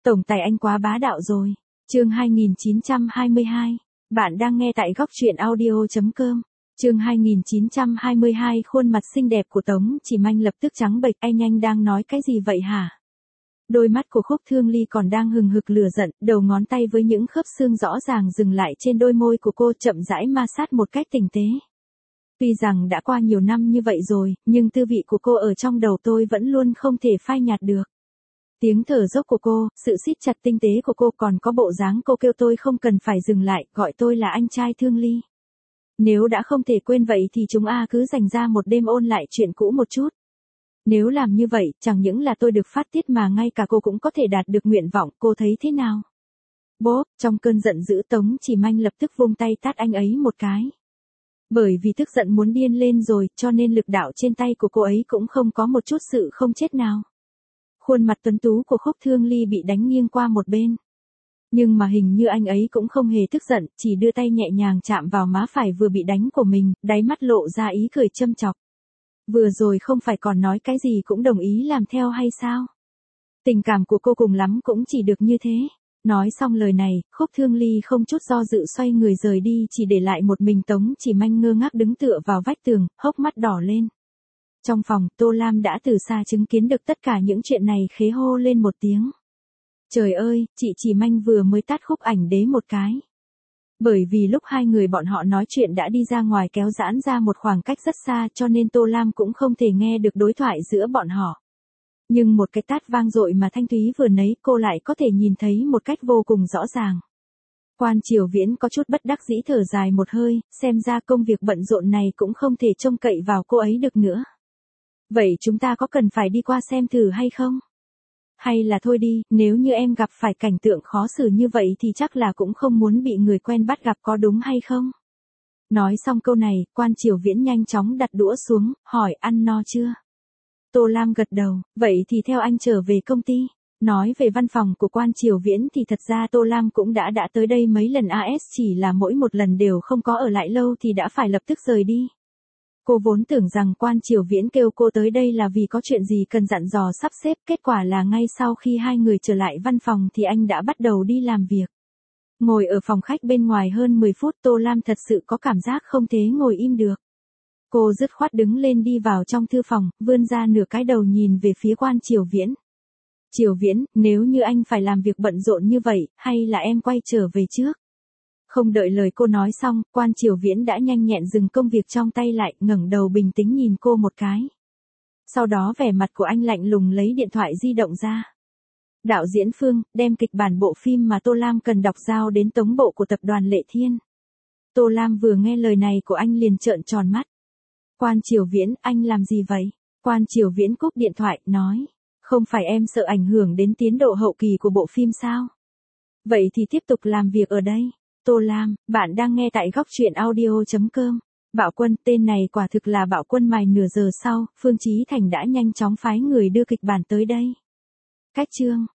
Tổng tài anh quá bá đạo rồi. Chương 2922. Bạn đang nghe tại góc truyện audio.com. Chương 2922. Khuôn mặt xinh đẹp của Tống Chỉ Manh lập tức trắng bệch. Anh đang nói cái gì vậy hả? Đôi mắt của Khúc Thương Ly còn đang hừng hực lửa giận, đầu ngón tay với những khớp xương rõ ràng dừng lại trên đôi môi của cô, chậm rãi ma sát một cách tinh tế. Tuy rằng đã qua nhiều năm như vậy rồi, nhưng tư vị của cô ở trong đầu tôi vẫn luôn không thể phai nhạt được. Tiếng thở dốc của cô, sự siết chặt tinh tế của cô, còn có bộ dáng cô kêu tôi không cần phải dừng lại, gọi tôi là anh trai Thương Ly. Nếu đã không thể quên vậy thì chúng cứ dành ra một đêm ôn lại chuyện cũ một chút. Nếu làm như vậy, chẳng những là tôi được phát tiết mà ngay cả cô cũng có thể đạt được nguyện vọng, cô thấy thế nào? Bốp, trong cơn giận dữ Tống Chỉ Manh lập tức vung tay tát anh ấy một cái. Bởi vì tức giận muốn điên lên rồi, cho nên lực đạo trên tay của cô ấy cũng không có một chút sự không chết nào. Khuôn mặt tuấn tú của Khúc Thương Ly bị đánh nghiêng qua một bên. Nhưng mà hình như anh ấy cũng không hề tức giận, chỉ đưa tay nhẹ nhàng chạm vào má phải vừa bị đánh của mình, đáy mắt lộ ra ý cười châm chọc. Vừa rồi không phải còn nói cái gì cũng đồng ý làm theo hay sao? Tình cảm của cô cùng lắm cũng chỉ được như thế. Nói xong lời này, Khúc Thương Ly không chút do dự xoay người rời đi, chỉ để lại một mình Tống Chỉ Manh ngơ ngác đứng tựa vào vách tường, hốc mắt đỏ lên. Trong phòng, Tô Lam đã từ xa chứng kiến được tất cả những chuyện này, khế hô lên một tiếng. Trời ơi, chị Chỉ Manh vừa mới tát Khúc Ảnh Đế một cái. Bởi vì lúc hai người bọn họ nói chuyện đã đi ra ngoài kéo giãn ra một khoảng cách rất xa, cho nên Tô Lam cũng không thể nghe được đối thoại giữa bọn họ. Nhưng một cái tát vang dội mà thanh thúy vừa nấy cô lại có thể nhìn thấy một cách vô cùng rõ ràng. Quan Triều Viễn có chút bất đắc dĩ thở dài một hơi, xem ra công việc bận rộn này cũng không thể trông cậy vào cô ấy được nữa. Vậy chúng ta có cần phải đi qua xem thử hay không? Hay là thôi đi, nếu như em gặp phải cảnh tượng khó xử như vậy thì chắc là cũng không muốn bị người quen bắt gặp, có đúng hay không? Nói xong câu này, Quan Triều Viễn nhanh chóng đặt đũa xuống, hỏi ăn no chưa? Tô Lam gật đầu, vậy thì theo anh trở về công ty. Nói về văn phòng của Quan Triều Viễn thì thật ra Tô Lam cũng đã tới đây mấy lần, chỉ là mỗi một lần đều không có ở lại lâu thì đã phải lập tức rời đi. Cô vốn tưởng rằng Quan Triều Viễn kêu cô tới đây là vì có chuyện gì cần dặn dò sắp xếp, kết quả là ngay sau khi hai người trở lại văn phòng thì anh đã bắt đầu đi làm việc. Ngồi ở phòng khách bên ngoài hơn 10 phút, Tô Lam thật sự có cảm giác không thể ngồi im được. Cô dứt khoát đứng lên đi vào trong thư phòng, vươn ra nửa cái đầu nhìn về phía Quan Triều Viễn. Triều Viễn, nếu như anh phải làm việc bận rộn như vậy, hay là em quay trở về trước? Không đợi lời cô nói xong, Quan Triều Viễn đã nhanh nhẹn dừng công việc trong tay lại, ngẩng đầu bình tĩnh nhìn cô một cái. Sau đó vẻ mặt của anh lạnh lùng lấy điện thoại di động ra. Đạo diễn Phương, đem kịch bản bộ phim mà Tô Lam cần đọc giao đến tống bộ của tập đoàn Lệ Thiên. Tô Lam vừa nghe lời này của anh liền trợn tròn mắt. Quan Triều Viễn, anh làm gì vậy? Quan Triều Viễn cúp điện thoại, nói. Không phải em sợ ảnh hưởng đến tiến độ hậu kỳ của bộ phim sao? Vậy thì tiếp tục làm việc ở đây. Tô Lam, bạn đang nghe tại góc truyện audio.com. Bạo Quân, tên này quả thực là Bạo Quân mài. Nửa giờ sau, Phương Chí Thành đã nhanh chóng phái người đưa kịch bản tới đây. Cách chương.